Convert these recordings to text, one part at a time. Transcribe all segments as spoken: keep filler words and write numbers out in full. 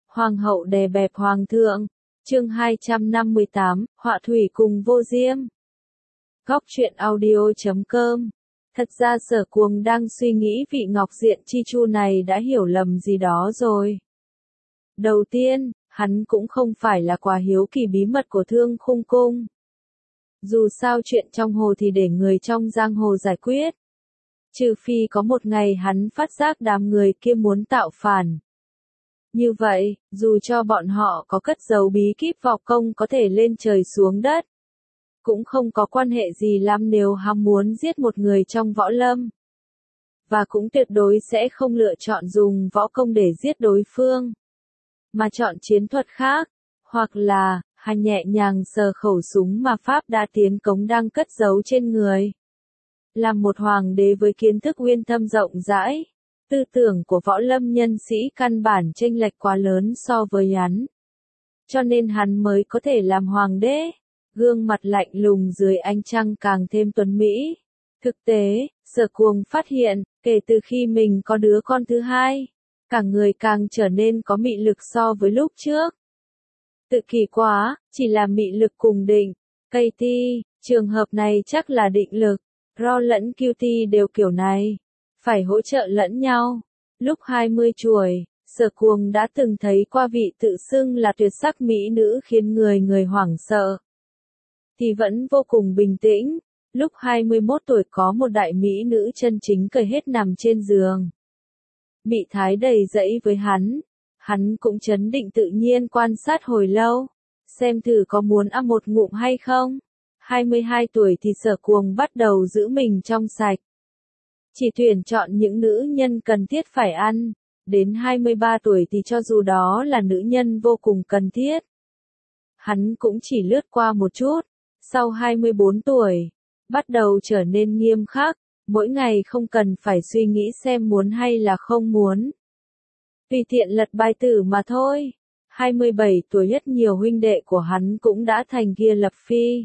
Hoàng hậu đè bẹp hoàng thượng. Chương hai trăm năm mươi tám, họa thủy cùng vô diêm. Góc truyện audio chấm com. Thật ra Sở Cuồng đang suy nghĩ vị Ngọc Diện Chi Chu này đã hiểu lầm gì đó rồi. Đầu tiên, hắn cũng không phải là quá hiếu kỳ bí mật của Thương Khung Cung. Dù sao chuyện trong hồ thì để người trong giang hồ giải quyết. Trừ phi có một ngày hắn phát giác đám người kia muốn tạo phản. Như vậy, dù cho bọn họ có cất giấu bí kíp võ công có thể lên trời xuống đất, cũng không có quan hệ gì lắm nếu hắn muốn giết một người trong võ lâm. Và cũng tuyệt đối sẽ không lựa chọn dùng võ công để giết đối phương, mà chọn chiến thuật khác, hoặc là, hắn nhẹ nhàng sờ khẩu súng mà Pháp đã tiến cống đang cất giấu trên người. Làm một hoàng đế với kiến thức uyên thâm rộng rãi, tư tưởng của võ lâm nhân sĩ căn bản chênh lệch quá lớn so với hắn. Cho nên hắn mới có thể làm hoàng đế, gương mặt lạnh lùng dưới ánh trăng càng thêm tuấn mỹ. Thực tế, Sở Cuồng phát hiện, kể từ khi mình có đứa con thứ hai, cả người càng trở nên có mị lực so với lúc trước. Tự kỳ quá, chỉ là mị lực cùng định. Katie, trường hợp này chắc là định lực. Ro lẫn Cutie đều kiểu này. Phải hỗ trợ lẫn nhau. Lúc hai mươi tuổi, Sở Cuồng đã từng thấy qua vị tự xưng là tuyệt sắc mỹ nữ khiến người người hoảng sợ. Thì vẫn vô cùng bình tĩnh. Lúc hai mươi mốt tuổi có một đại mỹ nữ chân chính cởi hết nằm trên giường. Mị thái đầy dẫy với hắn. Hắn cũng trấn định tự nhiên quan sát hồi lâu. Xem thử có muốn ăn một ngụm hay không. hai mươi hai tuổi thì Sở Cuồng bắt đầu giữ mình trong sạch. Chỉ tuyển chọn những nữ nhân cần thiết phải ăn. Đến hai mươi ba tuổi thì cho dù đó là nữ nhân vô cùng cần thiết, hắn cũng chỉ lướt qua một chút. Sau hai mươi bốn tuổi, bắt đầu trở nên nghiêm khắc, mỗi ngày không cần phải suy nghĩ xem muốn hay là không muốn. Tùy tiện lật bài tử mà thôi. hai mươi bảy tuổi rất nhiều huynh đệ của hắn cũng đã thành kia lập phi.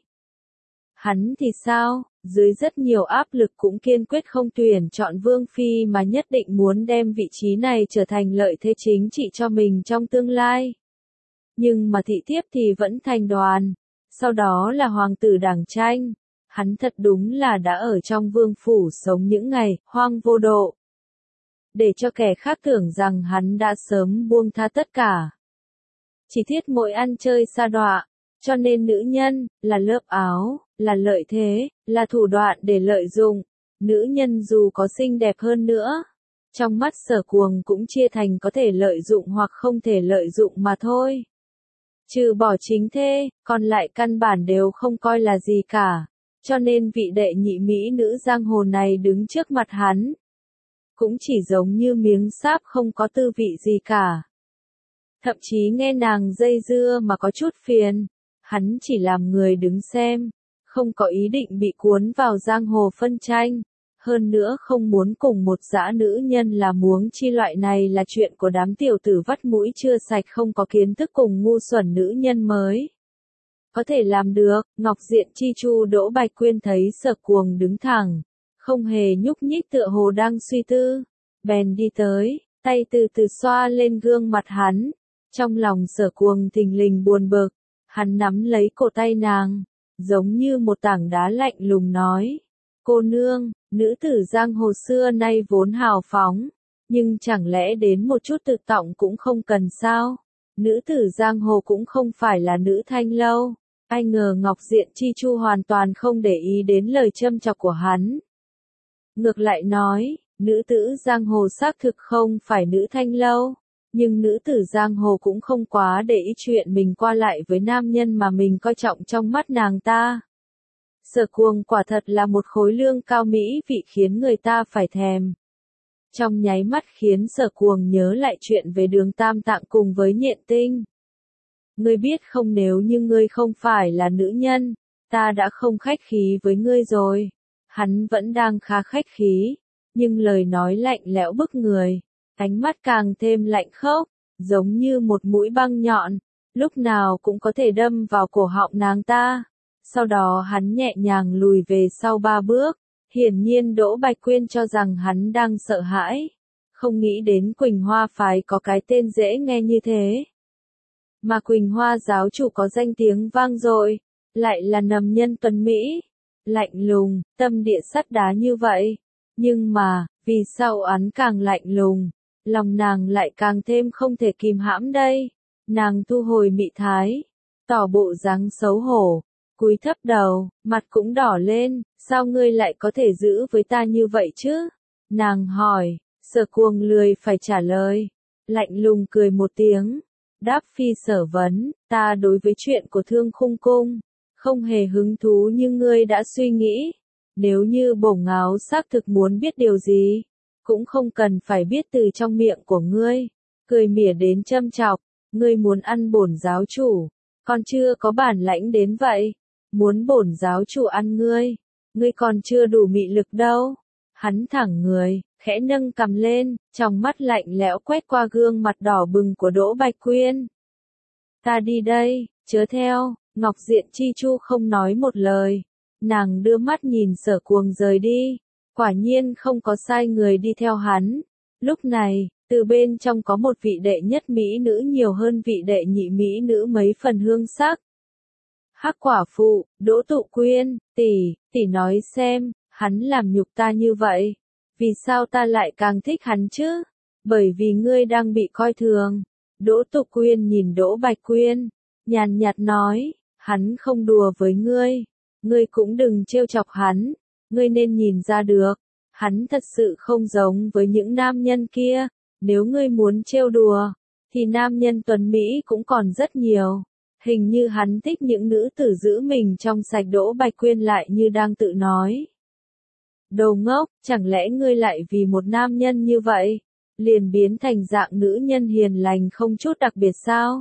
Hắn thì sao, dưới rất nhiều áp lực cũng kiên quyết không tuyển chọn vương phi mà nhất định muốn đem vị trí này trở thành lợi thế chính trị cho mình trong tương lai. Nhưng mà thị thiếp thì vẫn thành đoàn, sau đó là hoàng tử đảng tranh. Hắn thật đúng là đã ở trong vương phủ sống những ngày hoang vô độ. Để cho kẻ khác tưởng rằng hắn đã sớm buông tha tất cả. Chỉ thiết mỗi ăn chơi sa đọa, cho nên nữ nhân, là lớp áo, là lợi thế, là thủ đoạn để lợi dụng. Nữ nhân dù có xinh đẹp hơn nữa, trong mắt Sở Cuồng cũng chia thành có thể lợi dụng hoặc không thể lợi dụng mà thôi. Trừ bỏ chính thê, còn lại căn bản đều không coi là gì cả. Cho nên vị đệ nhị mỹ nữ giang hồ này đứng trước mặt hắn, cũng chỉ giống như miếng sáp không có tư vị gì cả. Thậm chí nghe nàng dây dưa mà có chút phiền. Hắn chỉ làm người đứng xem, không có ý định bị cuốn vào giang hồ phân tranh. Hơn nữa không muốn cùng một dã nữ nhân là muống chi loại này là chuyện của đám tiểu tử vắt mũi chưa sạch không có kiến thức cùng ngu xuẩn nữ nhân mới. Có thể làm được, Ngọc Diện Chi Chu Đỗ Bạch Quyên thấy Sở Cuồng đứng thẳng, không hề nhúc nhích tựa hồ đang suy tư. Bèn đi tới, tay từ từ xoa lên gương mặt hắn. Trong lòng Sở Cuồng thình lình buồn bực, hắn nắm lấy cổ tay nàng, giống như một tảng đá lạnh lùng nói. Cô nương, nữ tử giang hồ xưa nay vốn hào phóng, nhưng chẳng lẽ đến một chút tự trọng cũng không cần sao? Nữ tử giang hồ cũng không phải là nữ thanh lâu. Ai ngờ Ngọc Diện Chi Chu hoàn toàn không để ý đến lời châm chọc của hắn. Ngược lại nói, nữ tử giang hồ xác thực không phải nữ thanh lâu, nhưng nữ tử giang hồ cũng không quá để ý chuyện mình qua lại với nam nhân mà mình coi trọng trong mắt nàng ta. Sở Cuồng quả thật là một khối lương cao mỹ vị khiến người ta phải thèm. Trong nháy mắt khiến Sở Cuồng nhớ lại chuyện về Đường Tam Tạng cùng với Nhện Tinh. Ngươi biết không, nếu như ngươi không phải là nữ nhân, ta đã không khách khí với ngươi rồi. Hắn vẫn đang khá khách khí, nhưng lời nói lạnh lẽo bức người, ánh mắt càng thêm lạnh khốc, giống như một mũi băng nhọn, lúc nào cũng có thể đâm vào cổ họng nàng ta. Sau đó hắn nhẹ nhàng lùi về sau ba bước, hiển nhiên Đỗ Bạch Quyên cho rằng hắn đang sợ hãi, không nghĩ đến Quỳnh Hoa phái có cái tên dễ nghe như thế. Mà Quỳnh Hoa giáo chủ có danh tiếng vang dội, lại là nầm nhân tuấn Mỹ, lạnh lùng, tâm địa sắt đá như vậy. Nhưng mà, vì sao hắn càng lạnh lùng, lòng nàng lại càng thêm không thể kìm hãm đây. Nàng thu hồi mị thái, tỏ bộ dáng xấu hổ, cúi thấp đầu, mặt cũng đỏ lên, sao ngươi lại có thể giữ với ta như vậy chứ? Nàng hỏi, Sở Cuồng lười phải trả lời, lạnh lùng cười một tiếng, đáp phi sở vấn, ta đối với chuyện của Thương Khung Cung, không hề hứng thú như ngươi đã suy nghĩ. Nếu như Bổ Ngáo xác thực muốn biết điều gì, cũng không cần phải biết từ trong miệng của ngươi. Cười mỉa đến châm chọc, ngươi muốn ăn bổn giáo chủ, còn chưa có bản lãnh đến vậy. Muốn bổn giáo chủ ăn ngươi, ngươi còn chưa đủ mị lực đâu. Hắn thẳng người, khẽ nâng cằm lên, trong mắt lạnh lẽo quét qua gương mặt đỏ bừng của Đỗ Bạch Quyên. Ta đi đây, chớ theo. Ngọc Diện Chi Chu không nói một lời, nàng đưa mắt nhìn Sở Cuồng rời đi, quả nhiên không có sai người đi theo hắn. Lúc này, từ bên trong có một vị đệ nhất mỹ nữ nhiều hơn vị đệ nhị mỹ nữ mấy phần hương sắc. Hắc quả phụ, Đỗ Tụ Quyên, tỷ, tỷ nói xem, hắn làm nhục ta như vậy, vì sao ta lại càng thích hắn chứ? Bởi vì ngươi đang bị coi thường. Đỗ Tụ Quyên nhìn Đỗ Bạch Quyên, nhàn nhạt nói, hắn không đùa với ngươi, ngươi cũng đừng trêu chọc hắn, ngươi nên nhìn ra được, hắn thật sự không giống với những nam nhân kia, nếu ngươi muốn trêu đùa, thì nam nhân tuấn Mỹ cũng còn rất nhiều, hình như hắn thích những nữ tử giữ mình trong sạch. Đỗ Bạch Quyên lại như đang tự nói. Đồ ngốc, chẳng lẽ ngươi lại vì một nam nhân như vậy, liền biến thành dạng nữ nhân hiền lành không chút đặc biệt sao?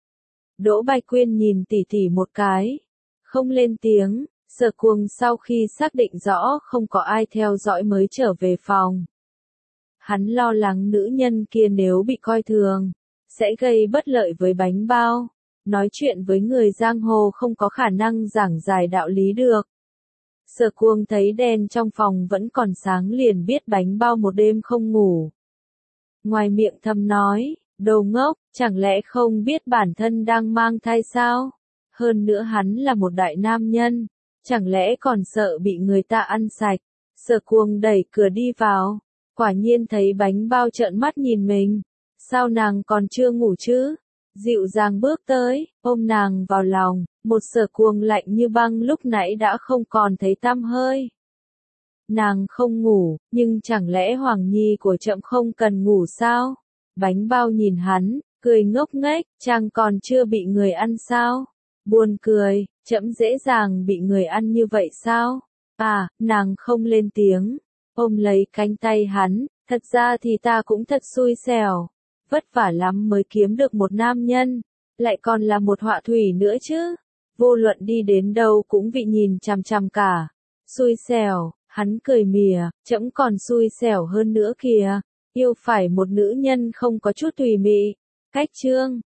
Đỗ Bạch Quyên nhìn tỷ tỷ một cái, không lên tiếng. Sở Cuồng sau khi xác định rõ không có ai theo dõi mới trở về phòng. Hắn lo lắng nữ nhân kia nếu bị coi thường, sẽ gây bất lợi với Bánh Bao. Nói chuyện với người giang hồ không có khả năng giảng giải đạo lý được. Sở Cuồng thấy đèn trong phòng vẫn còn sáng liền biết Bánh Bao một đêm không ngủ. Ngoài miệng thầm nói, đồ ngốc, chẳng lẽ không biết bản thân đang mang thai sao? Hơn nữa hắn là một đại nam nhân, chẳng lẽ còn sợ bị người ta ăn sạch? Sở Cuồng đẩy cửa đi vào, quả nhiên thấy Bánh Bao trợn mắt nhìn mình. Sao nàng còn chưa ngủ chứ? Dịu dàng bước tới, ôm nàng vào lòng, một Sở Cuồng lạnh như băng lúc nãy đã không còn thấy tăm hơi. Nàng không ngủ, nhưng chẳng lẽ Hoàng Nhi của trẫm không cần ngủ sao? Bánh Bao nhìn hắn, cười ngốc nghếch, chàng còn chưa bị người ăn sao? Buồn cười, trẫm dễ dàng bị người ăn như vậy sao? À, nàng không lên tiếng, ôm lấy cánh tay hắn, thật ra thì ta cũng thật xui xẻo, vất vả lắm mới kiếm được một nam nhân, lại còn là một họa thủy nữa chứ, vô luận đi đến đâu cũng bị nhìn chằm chằm cả, xui xẻo, hắn cười mỉa, trẫm còn xui xẻo hơn nữa kìa, yêu phải một nữ nhân không có chút tùy mị. Cách chương